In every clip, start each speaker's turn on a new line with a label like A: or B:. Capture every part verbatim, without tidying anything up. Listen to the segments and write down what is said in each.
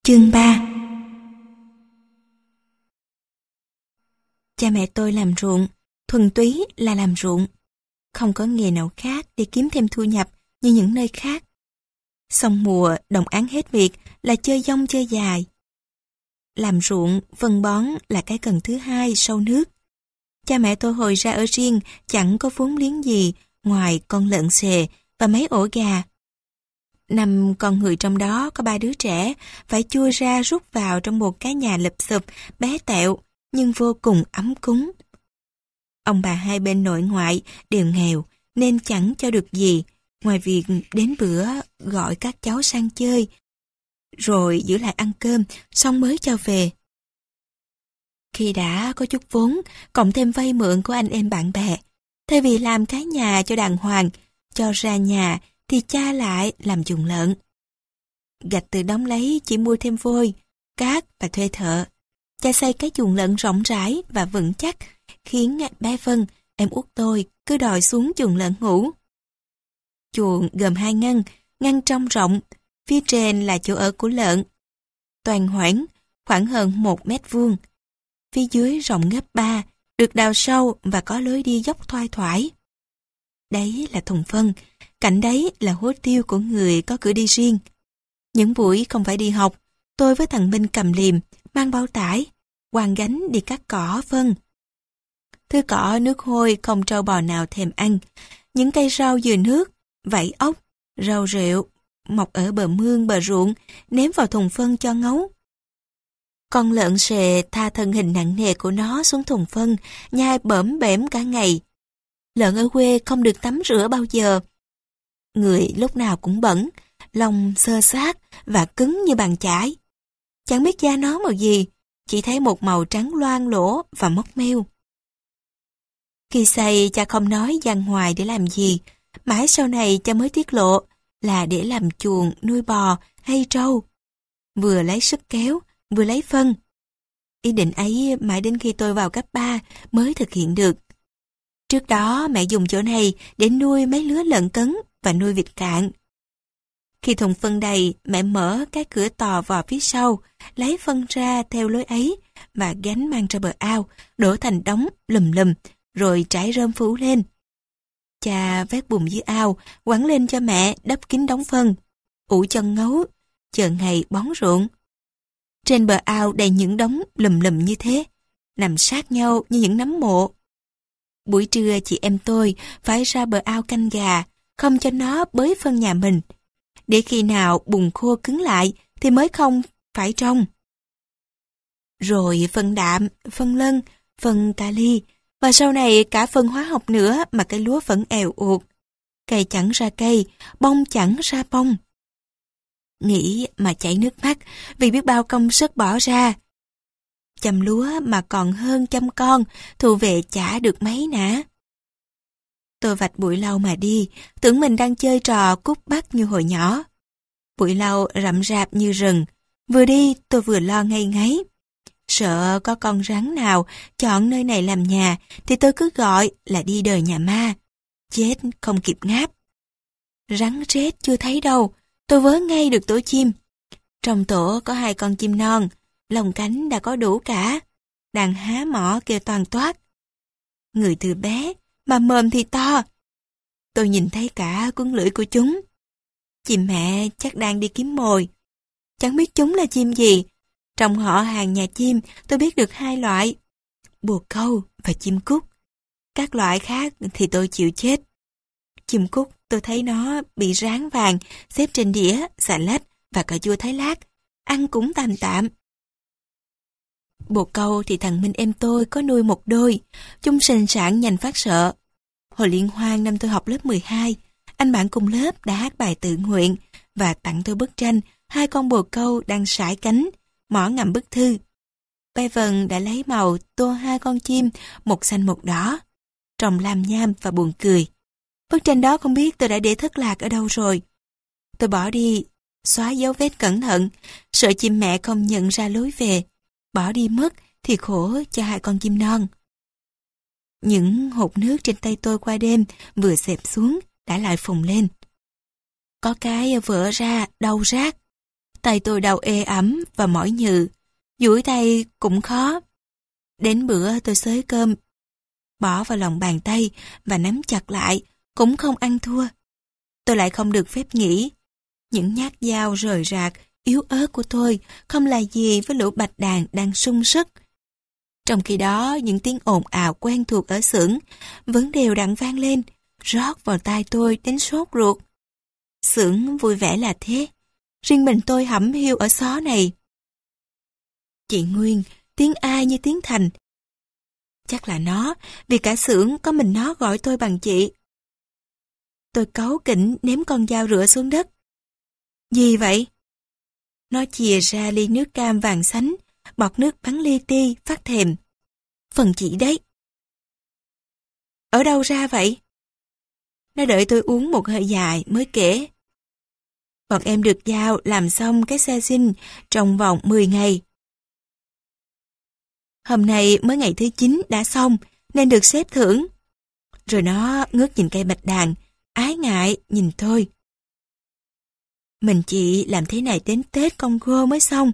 A: Chương ba. Cha mẹ tôi làm ruộng, thuần túy là làm ruộng. Không có nghề nào khác để kiếm thêm thu nhập như những nơi khác. Xong mùa, đồng án hết việc là chơi dông chơi dài. Làm ruộng, phân bón là cái cần thứ hai sau nước. Cha mẹ tôi hồi ra ở riêng chẳng có vốn liếng gì ngoài con lợn xề và mấy ổ gà. Năm con người trong đó có ba đứa trẻ phải chui ra rút vào trong một cái nhà lụp xụp, bé tẹo nhưng vô cùng ấm cúng. Ông bà hai bên nội ngoại đều nghèo nên chẳng cho được gì ngoài việc đến bữa gọi các cháu sang chơi, rồi giữ lại ăn cơm xong mới cho về. Khi đã có chút vốn, cộng thêm vay mượn của anh em bạn bè, thay vì làm cái nhà cho đàng hoàng, cho ra nhà thì cha lại làm chuồng lợn. Gạch từ đóng lấy chỉ mua thêm vôi, cát và thuê thợ. Cha xây cái chuồng lợn rộng rãi và vững chắc, khiến bé Vân, em út tôi, cứ đòi xuống chuồng lợn ngủ. Chuồng gồm hai ngăn, ngăn trong rộng, phía trên là chỗ ở của lợn. Toàn hoảng, khoảng hơn một mét vuông. Phía dưới rộng gấp ba, được đào sâu và có lối đi dốc thoai thoải. Đấy là thùng phân, cạnh đấy là hố tiêu của người có cửa đi riêng. Những buổi không phải đi học, tôi với thằng Minh cầm liềm, mang bao tải, quàng gánh đi cắt cỏ phân. Thứ cỏ nước hôi không trâu bò nào thèm ăn. Những cây rau dừa nước, vảy ốc, rau rệu, mọc ở bờ mương bờ ruộng, ném vào thùng phân cho ngấu. Con lợn xề tha thân hình nặng nề của nó xuống thùng phân, nhai bỡm bẻm cả ngày. Lợn ở quê không được tắm rửa bao giờ. Người lúc nào cũng bẩn, lông xơ xát và cứng như bàn chải. Chẳng biết da nó màu gì, chỉ thấy một màu trắng loang lỗ và mốc meo. Khi xây cha không nói gian hoài để làm gì, mãi sau này cha mới tiết lộ là để làm chuồng nuôi bò hay trâu. Vừa lấy sức kéo, vừa lấy phân. Ý định ấy mãi đến khi tôi vào cấp ba mới thực hiện được. Trước đó mẹ dùng chỗ này để nuôi mấy lứa lợn cấn và nuôi vịt cạn. Khi thùng phân đầy, mẹ mở cái cửa tò vào phía sau, lấy phân ra theo lối ấy và gánh mang ra bờ ao, đổ thành đống lùm lùm, rồi trải rơm phủ lên. Cha vét bùn dưới ao, quẳng lên cho mẹ đắp kín đống phân, ủ chân ngấu, chờ ngày bón ruộng. Trên bờ ao đầy những đống lùm lùm như thế, nằm sát nhau như những nấm mộ. Buổi trưa chị em tôi phải ra bờ ao canh gà, không cho nó bới phân nhà mình, để khi nào bùn khô cứng lại thì mới không phải trông. Rồi phân đạm, phân lân, phân kali, và sau này cả phân hóa học nữa mà cây lúa vẫn èo uột. Cây chẳng ra cây, bông chẳng ra bông. Nghĩ mà chảy nước mắt vì biết bao công sức bỏ ra. Chăm lúa mà còn hơn chăm con, thu về chả được mấy nã. Tôi vạch bụi lau mà đi, tưởng mình đang chơi trò cút bắt như hồi nhỏ. Bụi lau rậm rạp như rừng, vừa đi tôi vừa lo ngây ngáy. Sợ có con rắn nào chọn nơi này làm nhà thì tôi cứ gọi là đi đời nhà ma. Chết không kịp ngáp. Rắn rết chưa thấy đâu, tôi vớ ngay được tổ chim. Trong tổ có hai con chim non, lồng cánh đã có đủ cả, đang há mỏ kêu toan toát. Người từ bé mà mồm thì to. Tôi nhìn thấy cả cuốn lưỡi của chúng. Chim mẹ chắc đang đi kiếm mồi. Chẳng biết chúng là chim gì. Trong họ hàng nhà chim tôi biết được hai loại, bồ câu và chim cút. Các loại khác thì tôi chịu chết. Chim cút tôi thấy nó bị ráng vàng xếp trên đĩa, xà lách và cà chua Thái Lát, ăn cũng tạm tạm. Bồ câu thì thằng Minh em tôi có nuôi một đôi, chúng sinh sản nhanh phát sợ. Hồi liên hoan năm tôi học lớp mười hai, anh bạn cùng lớp đã hát bài tự nguyện và tặng tôi bức tranh hai con bồ câu đang sải cánh, mỏ ngậm bức thư. Bé Vân đã lấy màu tô hai con chim, một xanh một đỏ, trông lam nham và buồn cười. Bức tranh đó không biết tôi đã để thất lạc ở đâu rồi. Tôi bỏ đi, xóa dấu vết cẩn thận, sợ chim mẹ không nhận ra lối về. Bỏ đi mất thì khổ cho hai con chim non. Những hột nước trên tay tôi qua đêm vừa xẹp xuống đã lại phồng lên. Có cái vỡ ra, đau rát. Tay tôi đau ê ẩm và mỏi nhừ, duỗi tay cũng khó. Đến bữa tôi xới cơm, bỏ vào lòng bàn tay và nắm chặt lại, cũng không ăn thua. Tôi lại không được phép nghĩ. Những nhát dao rời rạc, yếu ớt của tôi không là gì với lũ bạch đàn đang sung sức. Trong khi đó, những tiếng ồn ào quen thuộc ở xưởng vẫn đều đặn vang lên, rót vào tai tôi đến sốt ruột. Xưởng vui vẻ là thế, riêng mình tôi hẩm hiu ở xó này. Chị Nguyên, tiếng ai như tiếng Thành. Chắc là nó, vì cả xưởng có mình nó gọi tôi bằng chị. Tôi cáu kỉnh ném con dao rửa xuống đất. Gì vậy? Nó chìa ra ly nước cam vàng sánh, bọt nước bắn li ti, phát thèm. Phần chị đấy. Ở đâu ra vậy? Nó đợi tôi uống một hơi dài mới kể. Bọn em được giao làm xong cái xe sinh trong vòng mười ngày. Hôm nay mới ngày thứ chín đã xong nên được xếp thưởng. Rồi nó ngước nhìn cây bạch đàn, ái ngại nhìn tôi. Mình chị làm thế này đến Tết Congo mới xong.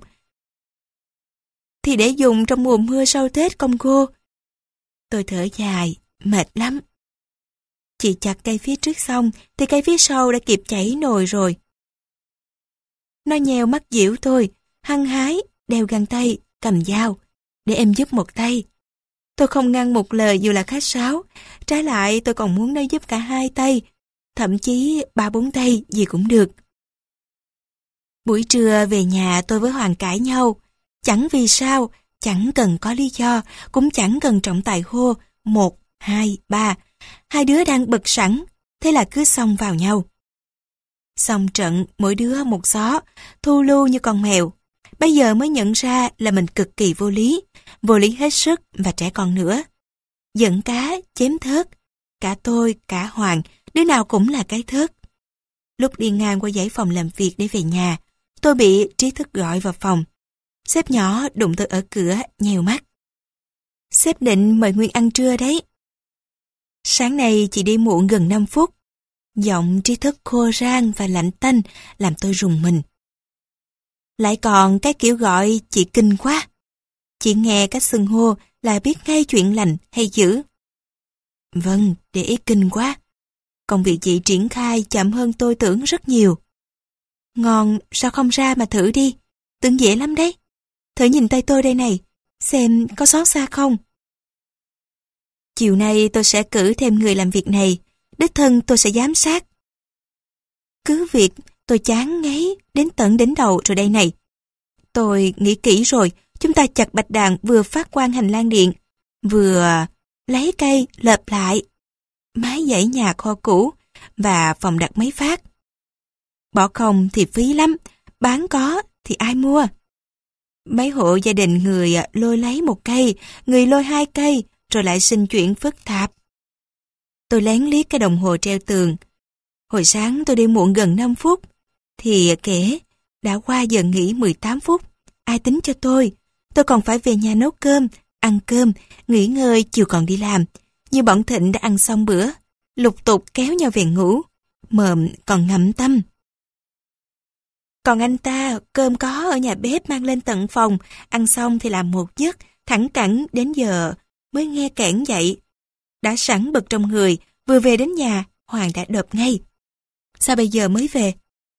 A: Thì để dùng trong mùa mưa sau Tết Congo. Tôi thở dài, mệt lắm. Chị chặt cây phía trước xong thì cây phía sau đã kịp chảy nồi rồi. Nó nheo mắt giễu tôi, hăng hái, đeo găng tay, cầm dao, để em giúp một tay. Tôi không ngăn một lời dù là khách sáo, trái lại tôi còn muốn nó giúp cả hai tay, thậm chí ba bốn tay gì cũng được. Buổi trưa về nhà tôi với Hoàng cãi nhau, chẳng vì sao, chẳng cần có lý do, cũng chẳng cần trọng tài hô, một, hai, ba. Hai đứa đang bực sẵn, thế là cứ xông vào nhau. Xong trận, mỗi đứa một xó, thu lưu như con mèo. Bây giờ mới nhận ra là mình cực kỳ vô lý, vô lý hết sức và trẻ con nữa. Giận cá, chém thớt, cả tôi, cả Hoàng, đứa nào cũng là cái thớt. Lúc đi ngang qua dãy phòng làm việc để về nhà, tôi bị Trí Thức gọi vào phòng. Sếp nhỏ đụng tôi ở cửa, nhèo mắt. Sếp định mời Nguyên ăn trưa đấy. Sáng nay chị đi muộn gần năm phút. Giọng Trí Thức khô rang và lạnh tanh làm tôi rùng mình. Lại còn cái kiểu gọi chị kinh quá. Chị nghe cách xưng hô là biết ngay chuyện lành hay dữ. Vâng, để ý kinh quá. Công việc chị triển khai chậm hơn tôi tưởng rất nhiều. Ngon, sao không ra mà thử đi. Tưởng dễ lắm đấy. Thử nhìn tay tôi đây này, xem có xót xa không. Chiều nay tôi sẽ cử thêm người làm việc này, đích thân tôi sẽ giám sát. Cứ việc tôi chán ngấy đến tận đỉnh đầu rồi đây này. Tôi nghĩ kỹ rồi, chúng ta chặt bạch đàn vừa phát quang hành lang điện, vừa lấy cây lợp lại, mái dãy nhà kho cũ và phòng đặt máy phát. Bỏ không thì phí lắm, bán có thì ai mua. Mấy hộ gia đình người lôi lấy một cây, người lôi hai cây, rồi lại sinh chuyện phức tạp. Tôi lén liếc cái đồng hồ treo tường. Hồi sáng tôi đi muộn gần năm phút, thì kể đã qua giờ nghỉ mười tám phút. Ai tính cho tôi? Tôi còn phải về nhà nấu cơm, ăn cơm, nghỉ ngơi chiều còn đi làm. Như bọn Thịnh đã ăn xong bữa, lục tục kéo nhau về ngủ, mồm còn ngậm tâm. Còn anh ta, cơm có ở nhà bếp mang lên tận phòng, ăn xong thì làm một giấc, thẳng cẳng đến giờ mới nghe kẽn dậy. Đã sẵn bực trong người, vừa về đến nhà, Hoàng đã đập ngay. Sao bây giờ mới về?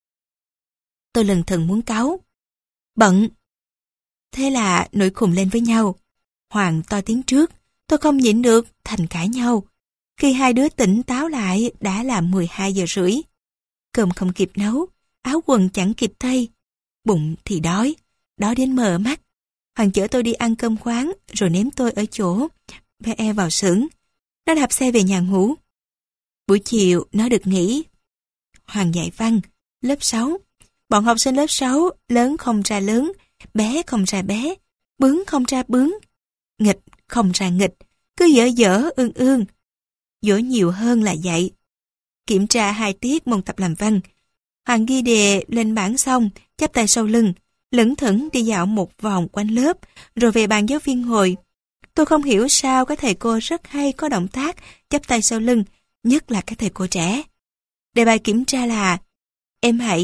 A: Tôi lần thần muốn cáu. Bận. Thế là nổi khùng lên với nhau. Hoàng to tiếng trước, tôi không nhịn được, thành cãi nhau. Khi hai đứa tỉnh táo lại đã là mười hai giờ rưỡi. Cơm không kịp nấu, áo quần chẳng kịp thay. Bụng thì đói, đói đến mờ mắt. Hoàng chở tôi đi ăn cơm khoáng rồi ném tôi ở chỗ, bé e vào xưởng. Nó đạp xe về nhà ngủ. Buổi chiều nó được nghỉ. Hoàng dạy văn, lớp sáu. Bọn học sinh lớp sáu, lớn không ra lớn, bé không ra bé, bướng không ra bướng, nghịch không ra nghịch, cứ dở dở ương ương. Dỗ nhiều hơn là dạy. Kiểm tra hai tiết môn tập làm văn. Hoàng ghi đề lên bảng xong, chắp tay sau lưng, lững thững đi dạo một vòng quanh lớp, rồi về bàn giáo viên ngồi. Tôi không hiểu sao các thầy cô rất hay có động tác chắp tay sau lưng, nhất là các thầy cô trẻ. Đề bài kiểm tra là: em hãy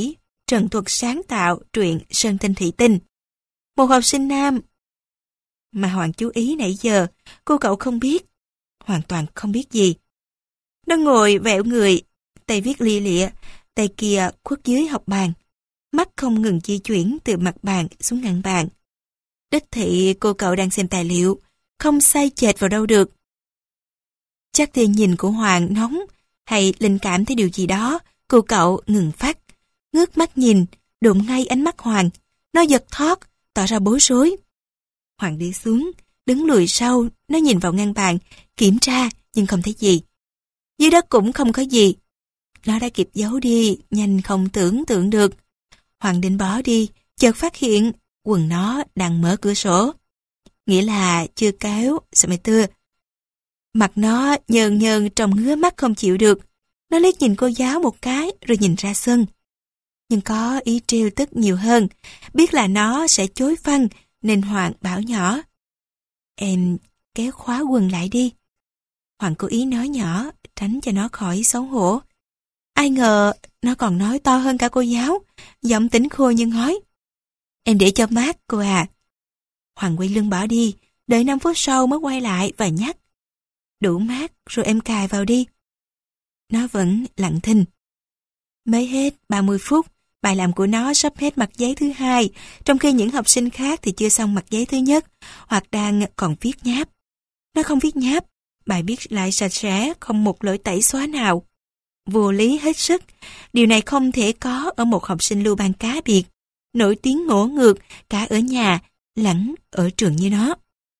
A: trần thuật sáng tạo truyện Sơn Tinh Thủy Tinh. Một học sinh nam mà Hoàng chú ý nãy giờ, cô cậu không biết, hoàn toàn không biết gì. Nó ngồi vẹo người, tay viết lia lịa, tay kia khuất dưới học bàn, mắt không ngừng di chuyển từ mặt bàn xuống ngăn bàn. Đích thị cô cậu đang xem tài liệu, không say chệch vào đâu được. Chắc tia nhìn của Hoàng nóng, hay linh cảm thấy điều gì đó, cô cậu ngừng phát, ngước mắt nhìn, đụng ngay ánh mắt Hoàng. Nó giật thót, tỏ ra bối rối. Hoàng đi xuống, đứng lùi sau, nó nhìn vào ngăn bàn, kiểm tra nhưng không thấy gì. Dưới đất cũng không có gì. Nó đã kịp giấu đi, nhanh không tưởng tượng được. Hoàng định bỏ đi, chợt phát hiện quần nó đang mở cửa sổ. Nghĩa là chưa kéo, sao mày tưa. Mặt nó nhờn nhờn trông ngứa mắt không chịu được. Nó liếc nhìn cô giáo một cái rồi nhìn ra sân. Nhưng có ý trêu tức nhiều hơn. Biết là nó sẽ chối phăng nên Hoàng bảo nhỏ. Em kéo khóa quần lại đi. Hoàng cố ý nói nhỏ, tránh cho nó khỏi xấu hổ. Ai ngờ nó còn nói to hơn cả cô giáo, giọng tính khô như ngói. Em để cho mát cô à. Hoàng quay lưng bỏ đi, đợi năm phút sau mới quay lại và nhắc. Đủ mát rồi em cài vào đi. Nó vẫn lặng thinh. Mới hết ba mươi phút, bài làm của nó sắp hết mặt giấy thứ hai, trong khi những học sinh khác thì chưa xong mặt giấy thứ nhất, hoặc đang còn viết nháp. Nó không viết nháp, bài viết lại sạch sẽ, không một lỗi tẩy xóa nào. Vô lý hết sức, điều này không thể có ở một học sinh lưu ban cá biệt, nổi tiếng ngổ ngược cả ở nhà, lẫn ở trường như nó.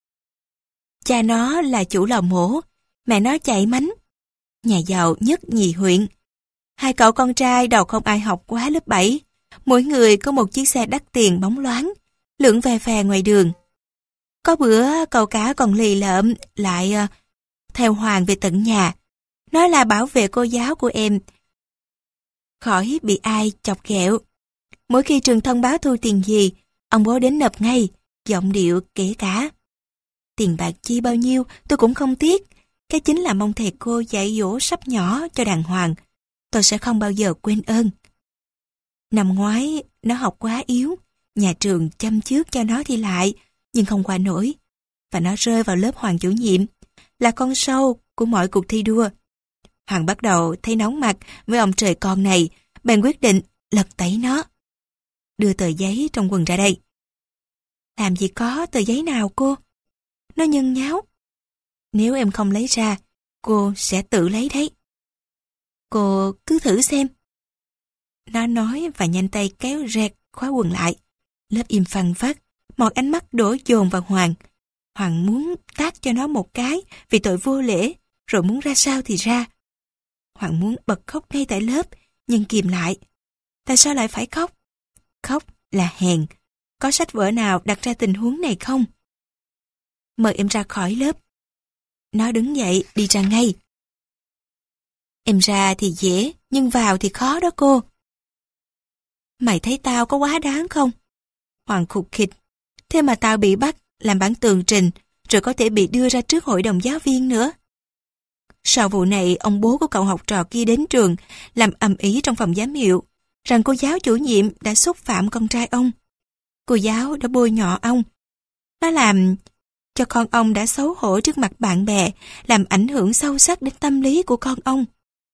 A: Cha nó là chủ lò mổ, mẹ nó chạy mánh, nhà giàu nhất nhì huyện. Hai cậu con trai đầu không ai học quá lớp bảy, mỗi người có một chiếc xe đắt tiền bóng loáng, lượn về phè ngoài đường. Có bữa cậu cả còn lì lợm lại uh, theo Hoàng về tận nhà, nói là bảo vệ cô giáo của em khỏi bị ai chọc ghẹo. Mỗi khi trường thông báo thu tiền gì, ông bố đến nộp ngay, giọng điệu kể cả. Tiền bạc chi bao nhiêu tôi cũng không tiếc, cái chính là mong thầy cô dạy dỗ sắp nhỏ cho đàng hoàng, tôi sẽ không bao giờ quên ơn. Năm ngoái, nó học quá yếu, nhà trường chăm trước cho nó thi lại, nhưng không qua nổi, và nó rơi vào lớp Hoàng chủ nhiệm, là con sâu của mọi cuộc thi đua. Hoàng bắt đầu thấy nóng mặt với ông trời con này, bèn quyết định lật tẩy nó. Đưa tờ giấy trong quần ra đây. Làm gì có tờ giấy nào cô? Nó nhân nháo. Nếu em không lấy ra, cô sẽ tự lấy đấy. Cô cứ thử xem. Nó nói và nhanh tay kéo rẹt khóa quần lại. Lớp im phăng phắc, mọi ánh mắt đổ dồn vào Hoàng. Hoàng muốn tát cho nó một cái vì tội vô lễ, rồi muốn ra sao thì ra. Hoàng muốn bật khóc ngay tại lớp, nhưng kìm lại. Tại sao lại phải khóc? Khóc là hèn. Có sách vở nào đặt ra tình huống này không? Mời em ra khỏi lớp. Nó đứng dậy đi ra ngay. Em ra thì dễ, nhưng vào thì khó đó cô. Mày thấy tao có quá đáng không? Hoàng khục khịch. Thế mà tao bị bắt làm bản tường trình, rồi có thể bị đưa ra trước hội đồng giáo viên nữa. Sau vụ này, ông bố của cậu học trò kia đến trường, làm ầm ĩ trong phòng giám hiệu, rằng cô giáo chủ nhiệm đã xúc phạm con trai ông. Cô giáo đã bôi nhọ ông. Nó làm cho con ông đã xấu hổ trước mặt bạn bè, làm ảnh hưởng sâu sắc đến tâm lý của con ông.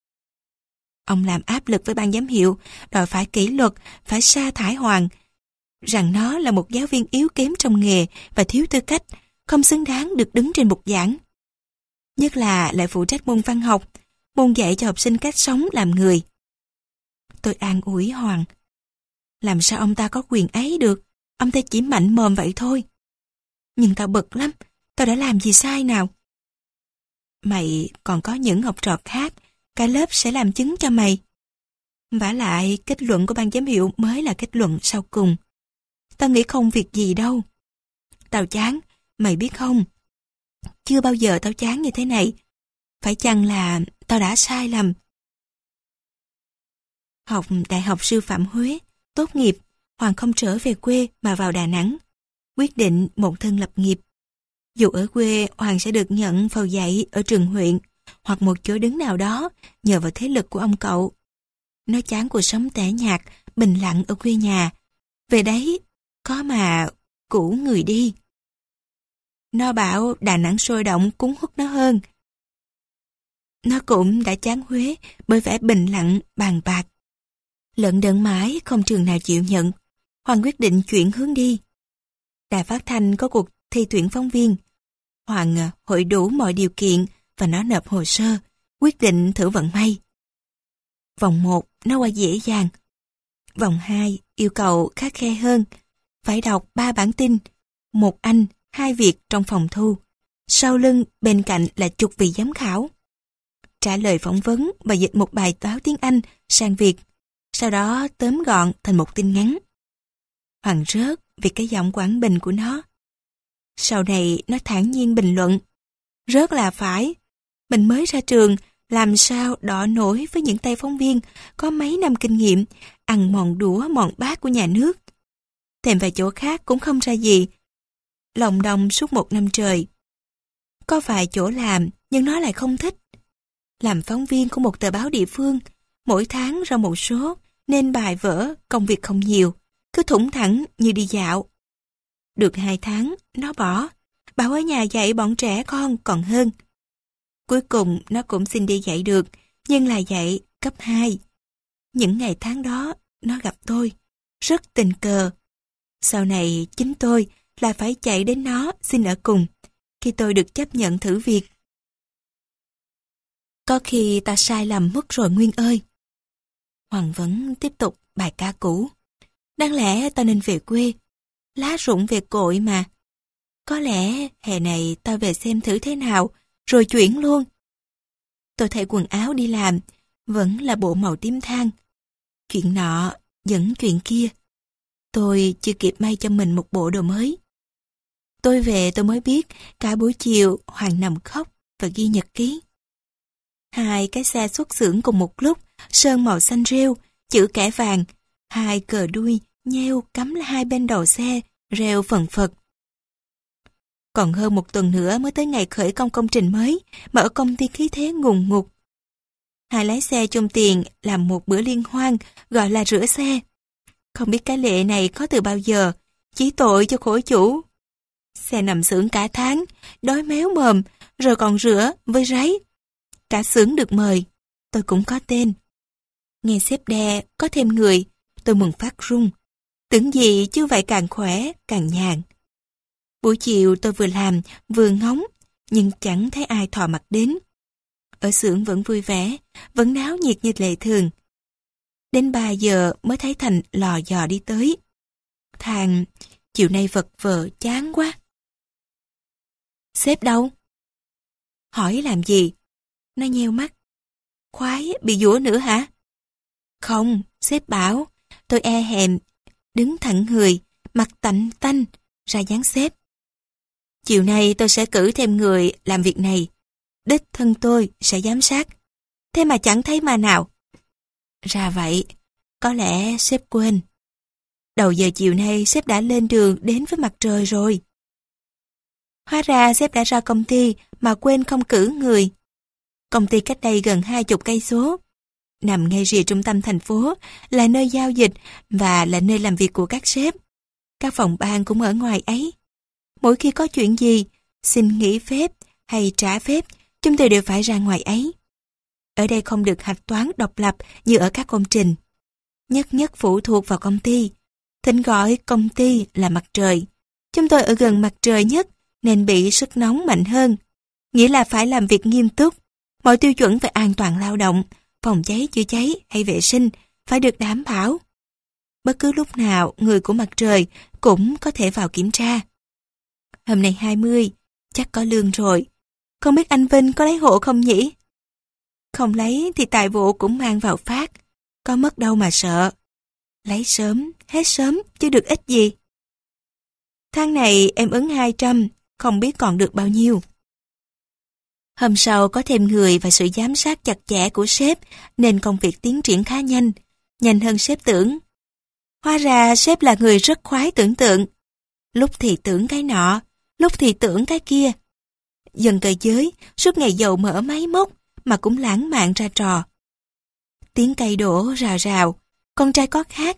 A: Ông làm áp lực với ban giám hiệu, đòi phải kỷ luật, phải sa thải Hoàng, rằng nó là một giáo viên yếu kém trong nghề và thiếu tư cách, không xứng đáng được đứng trên bục giảng. Nhất là lại phụ trách môn văn học, môn dạy cho học sinh cách sống làm người. Tôi an ủi Hoàng. Làm sao ông ta có quyền ấy được, ông ta chỉ mạnh mồm vậy thôi. Nhưng tao bực lắm, tao đã làm gì sai nào? Mày còn có những học trò khác, cả lớp sẽ làm chứng cho mày. Vả lại, kết luận của ban giám hiệu mới là kết luận sau cùng. Tao nghĩ không việc gì đâu. Tao chán, mày biết không? Chưa bao giờ tao chán như thế này. Phải chăng là tao đã sai lầm? Học Đại học Sư phạm Huế, tốt nghiệp, Hoàng không trở về quê mà vào Đà Nẵng. Quyết định một thân lập nghiệp. Dù ở quê, Hoàng sẽ được nhận vào dạy ở trường huyện hoặc một chỗ đứng nào đó nhờ vào thế lực của ông cậu. Nó chán cuộc sống tẻ nhạt, bình lặng ở quê nhà. Về đấy, có mà cũ người đi. Nó bảo Đà Nẵng sôi động cuốn hút nó hơn. Nó cũng đã chán Huế bởi vẻ bình lặng, bàn bạc. Lận đận mãi không trường nào chịu nhận. Hoàng quyết định chuyển hướng đi. Đài phát thanh có cuộc thi tuyển phóng viên. Hoàng hội đủ mọi điều kiện và nó nộp hồ sơ, quyết định thử vận may. Vòng một nó qua dễ dàng. Vòng hai yêu cầu khắt khe hơn. Phải đọc ba bản tin, một Anh, hai Việt trong phòng thu. Sau lưng bên cạnh là chục vị giám khảo. Trả lời phỏng vấn và dịch một bài báo tiếng Anh sang Việt. Sau đó tóm gọn thành một tin ngắn. Hoàng rớt vì cái giọng Quảng Bình của nó. Sau này nó thản nhiên bình luận. Rớt là phải. Mình mới ra trường, làm sao đọ nổi với những tay phóng viên có mấy năm kinh nghiệm, ăn mòn đũa mòn bát của nhà nước. Thèm vài chỗ khác cũng không ra gì. Lòng đồng suốt một năm trời. Có vài chỗ làm, nhưng nó lại không thích. Làm phóng viên của một tờ báo địa phương, mỗi tháng ra một số, nên bài vở, công việc không nhiều, cứ thủng thẳng như đi dạo. Được hai tháng, nó bỏ, bảo ở nhà dạy bọn trẻ con còn hơn. Cuối cùng nó cũng xin đi dạy được, nhưng là dạy cấp hai. Những ngày tháng đó, nó gặp tôi, rất tình cờ. Sau này chính tôi là phải chạy đến nó xin ở cùng, khi tôi được chấp nhận thử việc. Có khi ta sai lầm mất rồi Nguyên ơi. Hoàng vẫn tiếp tục bài ca cũ. Đáng lẽ tao nên về quê. Lá rụng về cội mà. Có lẽ hè này tao về xem thử thế nào, rồi chuyển luôn. Tôi thay quần áo đi làm, vẫn là bộ màu tím than. Chuyện nọ, vẫn chuyện kia. Tôi chưa kịp may cho mình một bộ đồ mới. Tôi về tôi mới biết, cả buổi chiều Hoàng nằm khóc và ghi nhật ký. Hai cái xe xuất xưởng cùng một lúc, sơn màu xanh rêu, chữ kẻ vàng, hai cờ đuôi, nheo cắm hai bên đầu xe, reo phần phật. Còn hơn một tuần nữa mới tới ngày khởi công công trình mới, mà ở công ty khí thế ngùn ngụt. Hai lái xe chung tiền làm một bữa liên hoan, gọi là rửa xe. Không biết cái lệ này có từ bao giờ, chỉ tội cho khổ chủ. Xe nằm xưởng cả tháng, đói méo mồm, rồi còn rửa với ráy. Cả xưởng được mời, tôi cũng có tên. Nghe sếp đe, có thêm người, tôi mừng phát run. Tưởng gì chứ vậy càng khỏe, càng nhàn. Buổi chiều tôi vừa làm, vừa ngóng, nhưng chẳng thấy ai thò mặt đến. Ở xưởng vẫn vui vẻ, vẫn náo nhiệt như lệ thường. Đến ba giờ mới thấy Thành lò dò đi tới. Thằng, chiều nay vật vờ chán quá. Sếp đâu? Hỏi làm gì? Nó nheo mắt. Khoái bị dũa nữa hả? Không, sếp bảo, tôi e hèm, đứng thẳng người, mặt tạnh tanh, ra dáng sếp. Chiều nay tôi sẽ cử thêm người làm việc này. Đích thân tôi sẽ giám sát. Thế mà chẳng thấy mà nào. Ra vậy, có lẽ sếp quên. Đầu giờ chiều nay sếp đã lên đường đến với mặt trời rồi. Hóa ra sếp đã ra công ty mà quên không cử người. Công ty cách đây gần hai chục cây số. Nằm ngay rìa trung tâm thành phố, là nơi giao dịch và là nơi làm việc của các sếp. Các phòng ban cũng ở ngoài ấy. Mỗi khi có chuyện gì, xin nghỉ phép hay trả phép, chúng tôi đều phải ra ngoài ấy. Ở đây không được hạch toán độc lập như ở các công trình. Nhất nhất phụ thuộc vào công ty. Thỉnh gọi công ty là mặt trời. Chúng tôi ở gần mặt trời nhất nên bị sức nóng mạnh hơn. Nghĩa là phải làm việc nghiêm túc. Mọi tiêu chuẩn về an toàn lao động, phòng cháy chữa cháy hay vệ sinh phải được đảm bảo. Bất cứ lúc nào người của mặt trời cũng có thể vào kiểm tra. Hôm nay hai mươi, chắc có lương rồi. Không biết anh Vinh có lấy hộ không nhỉ? Không lấy thì tài vụ cũng mang vào phát. Có mất đâu mà sợ. Lấy sớm, hết sớm chứ được ít gì. Tháng này em ứng hai trăm, không biết còn được bao nhiêu. Hôm sau có thêm người và sự giám sát chặt chẽ của sếp nên công việc tiến triển khá nhanh, nhanh hơn sếp tưởng. Hóa ra sếp là người rất khoái tưởng tượng. Lúc thì tưởng cái nọ, lúc thì tưởng cái kia. Dần cơ giới, suốt ngày dầu mỡ máy móc mà cũng lãng mạn ra trò. Tiếng cây đổ rào rào, con trai có khác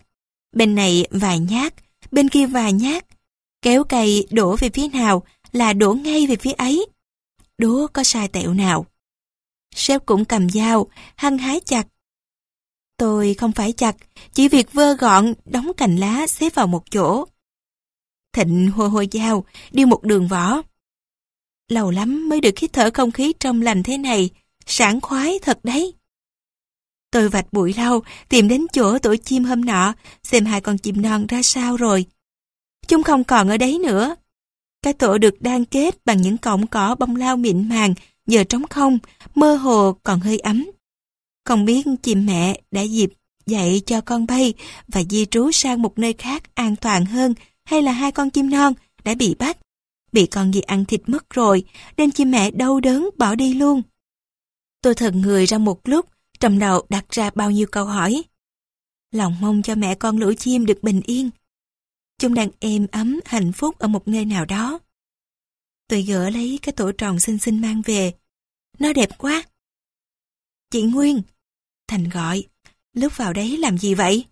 A: Bên này vài nhát, bên kia vài nhát. Kéo cây đổ về phía nào là đổ ngay về phía ấy. Đố có sai tẹo nào. Sếp cũng cầm dao, hăng hái chặt. Tôi không phải chặt, chỉ việc vơ gọn, đóng cành lá xếp vào một chỗ. Thịnh hôi hôi dao, đi một đường vỏ. Lâu lắm mới được hít thở không khí trong lành thế này, sảng khoái thật đấy. Tôi vạch bụi lau, tìm đến chỗ tổ chim hôm nọ, xem hai con chim non ra sao rồi. Chúng không còn ở đấy nữa. Cái tổ được đan kết bằng những cọng cỏ bông lau mịn màng, giờ trống không, mơ hồ còn hơi ấm. Không biết chim mẹ đã dịp dạy cho con bay và di trú sang một nơi khác an toàn hơn, hay là hai con chim non đã bị bắt, bị con gì ăn thịt mất rồi, nên chim mẹ đau đớn bỏ đi luôn. Tôi thần người ra một lúc, trong đầu đặt ra bao nhiêu câu hỏi. Lòng mong cho mẹ con lũ chim được bình yên. Chúng đang êm ấm, hạnh phúc ở một nơi nào đó. Tôi gỡ lấy cái tổ tròn xinh xinh mang về. Nó đẹp quá. Chị Nguyên, Thành gọi, lúc vào đấy làm gì vậy?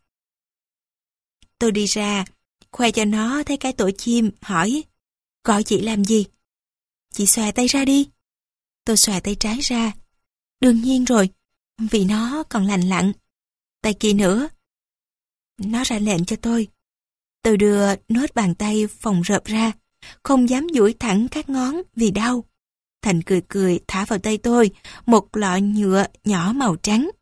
A: Tôi đi ra, khoe cho nó thấy cái tổ chim, hỏi, gọi chị làm gì? Chị xòe tay ra đi. Tôi xòe tay trái ra. Đương nhiên rồi, vì nó còn lành lặn. Tay kia nữa. Nó ra lệnh cho tôi. Tôi đưa nốt bàn tay phồng rợp ra, không dám duỗi thẳng các ngón vì đau. Thành cười cười thả vào tay tôi một lọ nhựa nhỏ màu trắng.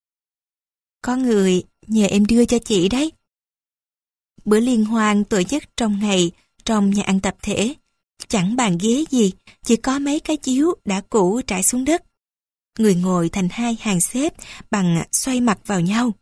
A: Có người nhờ em đưa cho chị đấy. Bữa liên hoan tổ chức trong ngày trong nhà ăn tập thể. Chẳng bàn ghế gì, chỉ có mấy cái chiếu đã cũ trải xuống đất. Người ngồi thành hai hàng xếp bằng xoay mặt vào nhau.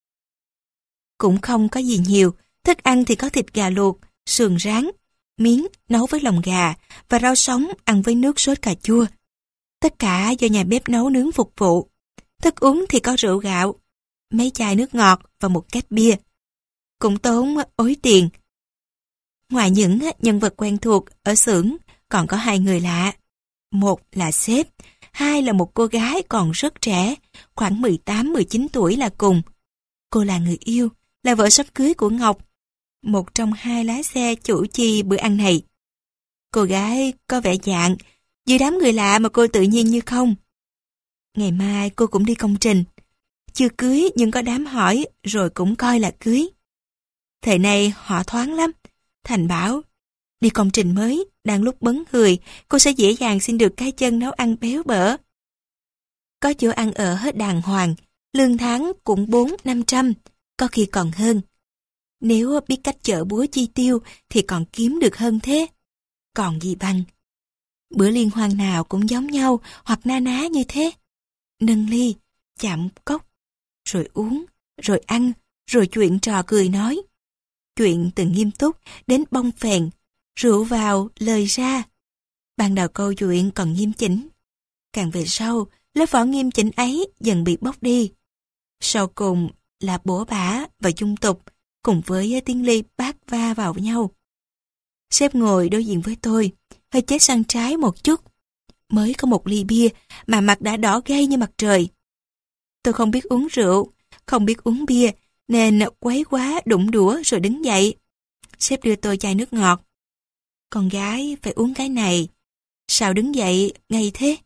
A: Cũng không có gì nhiều, thức ăn thì có thịt gà luộc, sườn rán, miếng nấu với lòng gà và rau sống ăn với nước sốt cà chua. Tất cả do nhà bếp nấu nướng phục vụ. Thức uống thì có rượu gạo, mấy chai nước ngọt và một két bia. Cũng tốn ối tiền. Ngoài những nhân vật quen thuộc ở xưởng còn có hai người lạ. Một là sếp, hai là một cô gái còn rất trẻ, khoảng mười tám mười chín tuổi là cùng. Cô là người yêu, là vợ sắp cưới của Ngọc, một trong hai lái xe chủ trì bữa ăn này. Cô gái có vẻ dạng, giữa đám người lạ mà cô tự nhiên như không. Ngày mai cô cũng đi công trình. Chưa cưới nhưng có đám hỏi rồi cũng coi là cưới. Thời này họ thoáng lắm. Thành bảo, đi công trình mới, đang lúc bấn người, cô sẽ dễ dàng xin được cái chân nấu ăn béo bở. Có chỗ ăn ở hết đàng hoàng, lương tháng cũng bốn năm trăm, có khi còn hơn. Nếu biết cách chợ búa chi tiêu thì còn kiếm được hơn thế. Còn gì bằng. Bữa liên hoan nào cũng giống nhau hoặc na ná như thế. Nâng ly, chạm cốc, rồi uống, rồi ăn, rồi chuyện trò cười nói. Chuyện từ nghiêm túc đến bông phèn, rượu vào, lời ra. Ban đầu câu chuyện còn nghiêm chỉnh. Càng về sau, lớp vỏ nghiêm chỉnh ấy dần bị bóc đi. Sau cùng là bổ bả và dung tục, cùng với tiếng ly bát va vào nhau. Sếp ngồi đối diện với tôi, hơi chết sang trái một chút. Mới có một ly bia mà mặt đã đỏ gay như mặt trời. Tôi không biết uống rượu, không biết uống bia, nên quấy quá đụng đũa rồi đứng dậy. Sếp đưa tôi chai nước ngọt. Con gái phải uống cái này. Sao đứng dậy ngay thế?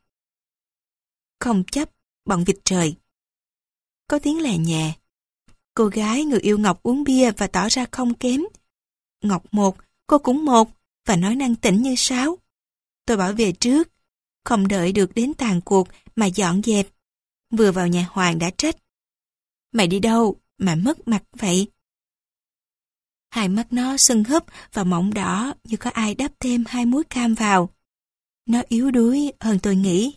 A: Không chấp, bọn vịt trời. Có tiếng lè nhẹ. Cô gái người yêu Ngọc uống bia và tỏ ra không kém. Ngọc một, cô cũng một, và nói năng tỉnh như sáo. Tôi bảo về trước, không đợi được đến tàn cuộc mà dọn dẹp. Vừa vào nhà Hoàng đã trách. Mày đi đâu mà mất mặt vậy? Hai mắt nó sưng húp và mọng đỏ như có ai đắp thêm hai muối cam vào. Nó yếu đuối hơn tôi nghĩ.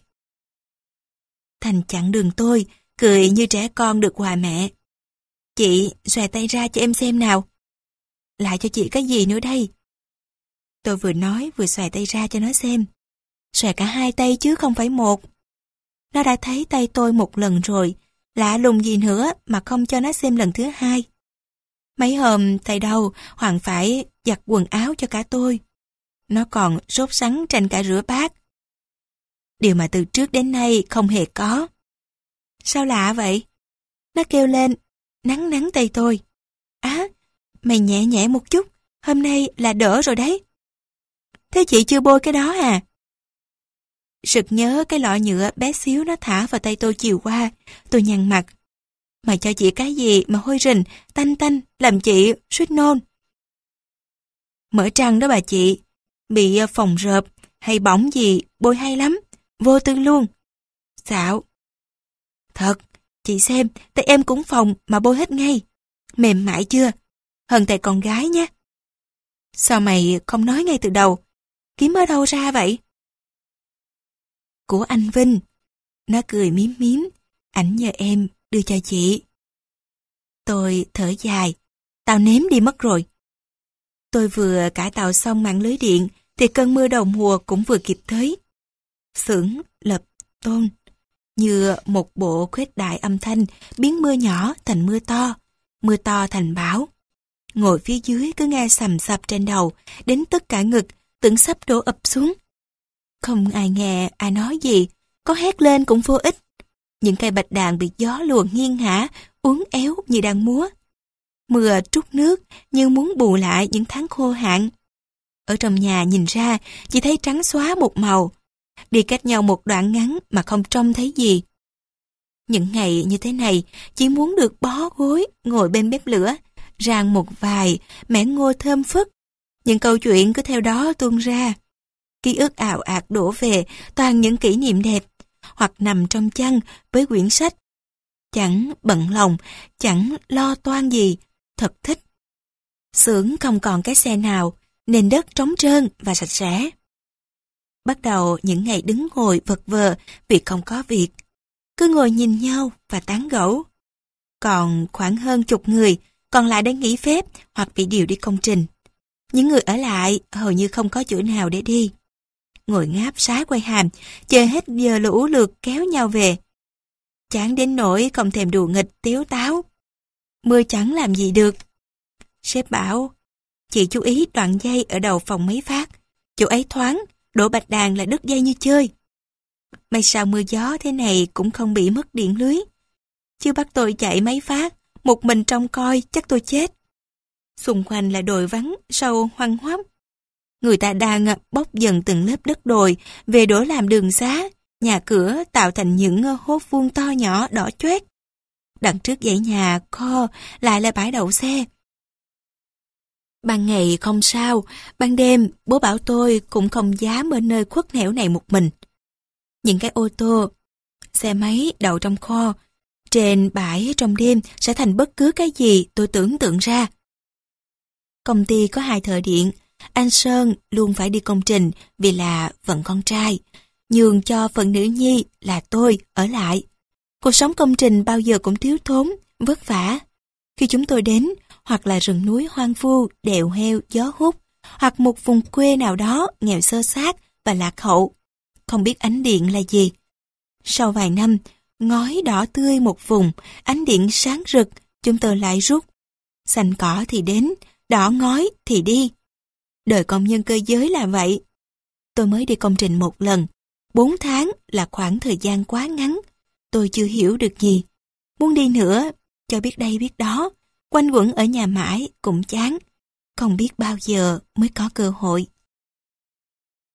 A: Thành chặn đường tôi, cười như trẻ con được quà mẹ. Chị, xòe tay ra cho em xem nào. Lại cho chị cái gì nữa đây? Tôi vừa nói vừa xòe tay ra cho nó xem. Xòe cả hai tay chứ không phải một. Nó đã thấy tay tôi một lần rồi, lạ lùng gì nữa mà không cho nó xem lần thứ hai. Mấy hôm tay đâu Hoàng phải giặt quần áo cho cả tôi. Nó còn sốt sắng tranh cả rửa bát. Điều mà từ trước đến nay không hề có. Sao lạ vậy? Nó kêu lên, nắng nắng tay tôi. Á, mày nhẹ nhẹ một chút, hôm nay là đỡ rồi đấy. Thế chị chưa bôi cái đó à? Sực nhớ cái lọ nhựa bé xíu nó thả vào tay tôi chiều qua, tôi nhăn mặt. Mày cho chị cái gì mà hôi rình, tanh tanh, làm chị suýt nôn. Mở trăng đó bà chị, bị phồng rợp hay bỏng gì, bôi hay lắm, vô tư luôn. Xạo. Thật, chị xem, tay em cũng phồng mà bôi hết ngay. Mềm mại chưa? Hơn tay con gái nhé. Sao mày không nói ngay từ đầu? Kiếm ở đâu ra vậy? Của anh Vinh. Nó cười mím mím, ảnh nhờ em đưa cho chị. Tôi thở dài, tao ném đi mất rồi. Tôi vừa cải tạo xong mạng lưới điện thì cơn mưa đầu mùa cũng vừa kịp tới. Xưởng lập tôn, như một bộ khuếch đại âm thanh biến mưa nhỏ thành mưa to, mưa to thành bão. Ngồi phía dưới cứ nghe sầm sập trên đầu, đến tất cả ngực, tưởng sắp đổ ập xuống. Không ai nghe ai nói gì, có hét lên cũng vô ích. Những cây bạch đàn bị gió lùa nghiêng ngả, uốn éo như đang múa. Mưa trút nước như muốn bù lại những tháng khô hạn. Ở trong nhà nhìn ra, chỉ thấy trắng xóa một màu. Đi cách nhau một đoạn ngắn mà không trông thấy gì. Những ngày như thế này, chỉ muốn được bó gối, ngồi bên bếp lửa, rang một vài mẻ ngô thơm phức. Những câu chuyện cứ theo đó tuôn ra. Ký ức ào ạt đổ về, toàn những kỷ niệm đẹp, hoặc nằm trong chăn với quyển sách. Chẳng bận lòng, chẳng lo toan gì, thật thích. Xưởng không còn cái xe nào, nền đất trống trơn và sạch sẽ. Bắt đầu những ngày đứng ngồi vật vờ vì không có việc. Cứ ngồi nhìn nhau và tán gẫu. Còn khoảng hơn chục người còn lại đã nghỉ phép hoặc bị điều đi công trình. Những người ở lại hầu như không có chỗ nào để đi. Ngồi ngáp sái quay hàm, chờ hết giờ lũ lượt kéo nhau về. Chán đến nỗi không thèm đùa nghịch tiếu táo. Mưa chẳng làm gì được. Sếp bảo, chị chú ý đoạn dây ở đầu phòng máy phát. Chỗ ấy thoáng, đổ bạch đàn là đứt dây như chơi. May sao mưa gió thế này cũng không bị mất điện lưới. Chứ bắt tôi chạy máy phát, một mình trông coi chắc tôi chết. Xung quanh là đồi vắng, sâu hoang hoắm. Người ta đang bóc dần từng lớp đất đồi về đổ làm đường xá, nhà cửa tạo thành những hố vuông to nhỏ đỏ chóét. Đằng trước dãy nhà, kho lại là bãi đậu xe. Ban ngày không sao, ban đêm bố bảo tôi cũng không dám ở nơi khuất nẻo này một mình. Những cái ô tô, xe máy đậu trong kho, trên bãi trong đêm sẽ thành bất cứ cái gì tôi tưởng tượng ra. Công ty có hai thợ điện, anh Sơn luôn phải đi công trình vì là phận con trai, nhường cho phận nữ nhi là tôi ở lại. Cuộc sống công trình bao giờ cũng thiếu thốn, vất vả. Khi chúng tôi đến, hoặc là rừng núi hoang vu, đèo heo, gió hút, hoặc một vùng quê nào đó nghèo xơ xác và lạc hậu, không biết ánh điện là gì. Sau vài năm, ngói đỏ tươi một vùng, ánh điện sáng rực, chúng tôi lại rút. Xanh cỏ thì đến, đỏ ngói thì đi. Đời công nhân cơ giới là vậy. Tôi mới đi công trình một lần. Bốn tháng là khoảng thời gian quá ngắn. Tôi chưa hiểu được gì. Muốn đi nữa, cho biết đây biết đó. Quanh quẩn ở nhà mãi cũng chán. Không biết bao giờ mới có cơ hội.